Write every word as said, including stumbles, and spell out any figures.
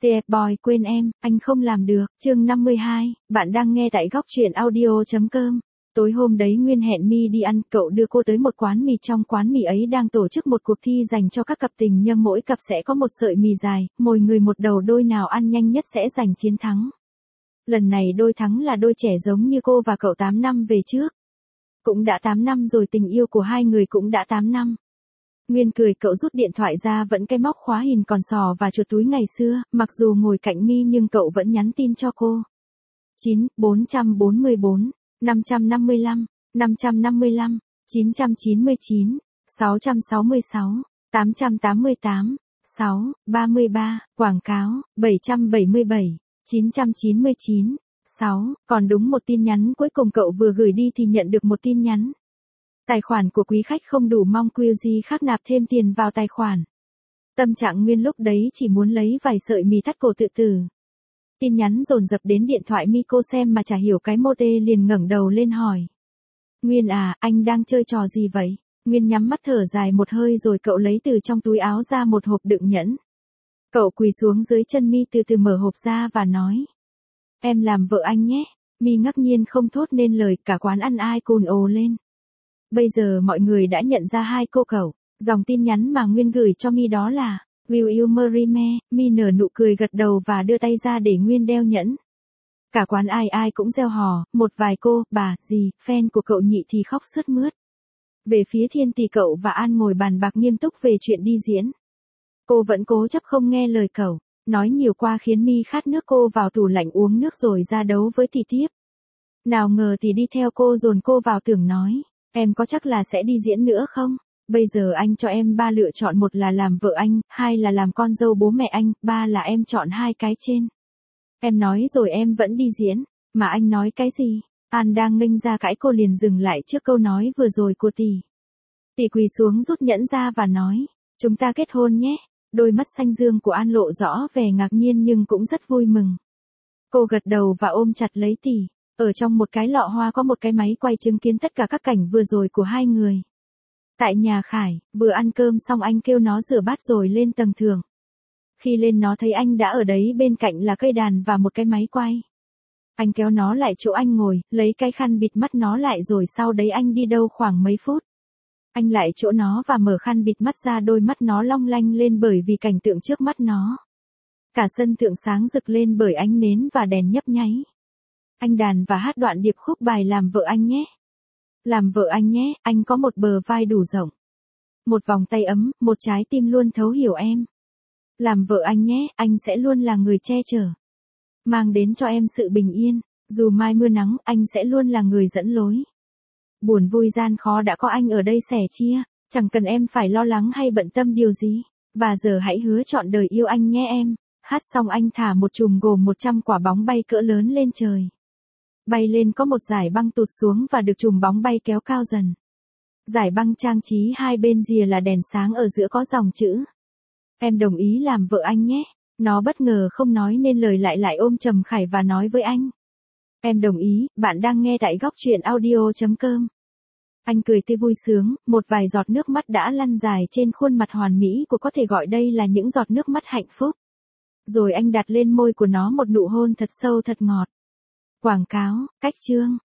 tê ép Boy quên em, anh không làm được. Chương năm mươi hai, bạn đang nghe tại góc truyện audio chấm com. Tối hôm đấy Nguyên hẹn My đi ăn, cậu đưa cô tới một quán mì, trong quán mì ấy đang tổ chức một cuộc thi dành cho các cặp tình nhân, mỗi cặp sẽ có một sợi mì dài, mỗi người một đầu, đôi nào ăn nhanh nhất sẽ giành chiến thắng. Lần này đôi thắng là đôi trẻ giống như cô và cậu tám năm về trước. Cũng đã tám năm rồi, tình yêu của hai người cũng đã tám năm. Nguyên cười, cậu rút điện thoại ra, vẫn cái móc khóa hình còn sò và chuột túi ngày xưa, mặc dù ngồi cạnh My nhưng cậu vẫn nhắn tin cho cô. chín, bốn bốn bốn, năm năm lăm, năm năm lăm, chín chín chín, sáu sáu sáu, tám tám tám, sáu, ba ba, quảng cáo, bảy bảy bảy, chín chín chín, sáu, còn đúng một tin nhắn cuối cùng cậu vừa gửi đi thì nhận được một tin nhắn. Tài khoản của quý khách không đủ, mong quy gì khác nạp thêm tiền vào tài khoản. Tâm trạng Nguyên lúc đấy chỉ muốn lấy vài sợi mì thắt cổ tự tử. Tin nhắn dồn dập đến điện thoại My, cô xem mà chả hiểu cái mô tê, liền ngẩng đầu lên hỏi. Nguyên à, anh đang chơi trò gì vậy? Nguyên nhắm mắt thở dài một hơi rồi cậu lấy từ trong túi áo ra một hộp đựng nhẫn. Cậu quỳ xuống dưới chân My, từ từ mở hộp ra và nói. Em làm vợ anh nhé. My ngạc nhiên không thốt nên lời, cả quán ăn ai cồn ồ lên. Bây giờ mọi người đã nhận ra hai cô cậu. Dòng tin nhắn mà Nguyên gửi cho My đó là Will you marry me? My nở nụ cười gật đầu và đưa tay ra để Nguyên đeo nhẫn. Cả quán ai ai cũng reo hò, một vài cô, bà, dì, fan của cậu nhị thì khóc sướt mướt. Về phía Thiên thì cậu và An ngồi bàn bạc nghiêm túc về chuyện đi diễn. Cô vẫn cố chấp không nghe lời cậu, nói nhiều qua khiến My khát nước, cô vào tủ lạnh uống nước rồi ra đấu với Tỷ tiếp. Nào ngờ Tỷ đi theo cô dồn cô vào tưởng nói, em có chắc là sẽ đi diễn nữa không? Bây giờ anh cho em ba lựa chọn, một là làm vợ anh, hai là làm con dâu bố mẹ anh, ba là em chọn hai cái trên. Em nói rồi em vẫn đi diễn, mà anh nói cái gì? An đang nghênh ra cãi, cô liền dừng lại trước câu nói vừa rồi của Tỷ. Tỷ quỳ xuống rút nhẫn ra và nói, chúng ta kết hôn nhé. Đôi mắt xanh dương của An lộ rõ vẻ ngạc nhiên nhưng cũng rất vui mừng. Cô gật đầu và ôm chặt lấy Tỷ. Ở trong một cái lọ hoa có một cái máy quay chứng kiến tất cả các cảnh vừa rồi của hai người. Tại nhà Khải, vừa ăn cơm xong anh kêu nó rửa bát rồi lên tầng thượng. Khi lên nó thấy anh đã ở đấy, bên cạnh là cây đàn và một cái máy quay. Anh kéo nó lại chỗ anh ngồi, lấy cái khăn bịt mắt nó lại rồi sau đấy anh đi đâu khoảng mấy phút. Anh lại chỗ nó và mở khăn bịt mắt ra, đôi mắt nó long lanh lên bởi vì cảnh tượng trước mắt nó. Cả sân thượng sáng rực lên bởi ánh nến và đèn nhấp nháy. Anh đàn và hát đoạn điệp khúc bài Làm vợ anh nhé. Làm vợ anh nhé, anh có một bờ vai đủ rộng. Một vòng tay ấm, một trái tim luôn thấu hiểu em. Làm vợ anh nhé, anh sẽ luôn là người che chở. Mang đến cho em sự bình yên, dù mai mưa nắng, anh sẽ luôn là người dẫn lối. Buồn vui gian khó đã có anh ở đây sẻ chia, chẳng cần em phải lo lắng hay bận tâm điều gì. Và giờ hãy hứa trọn đời yêu anh nhé em. Hát xong anh thả một chùm gồm một trăm quả bóng bay cỡ lớn lên trời. Bay lên có một dải băng tụt xuống và được chùm bóng bay kéo cao dần. Dải băng trang trí hai bên rìa là đèn sáng, ở giữa có dòng chữ. Em đồng ý làm vợ anh nhé. Nó bất ngờ không nói nên lời, lại lại ôm chầm Khải và nói với anh. Em đồng ý. Bạn đang nghe tại góc truyện audio chấm com. Anh cười tươi vui sướng, một vài giọt nước mắt đã lăn dài trên khuôn mặt hoàn mỹ của, có thể gọi đây là những giọt nước mắt hạnh phúc. Rồi anh đặt lên môi của nó một nụ hôn thật sâu thật ngọt. Quảng cáo, cách chương.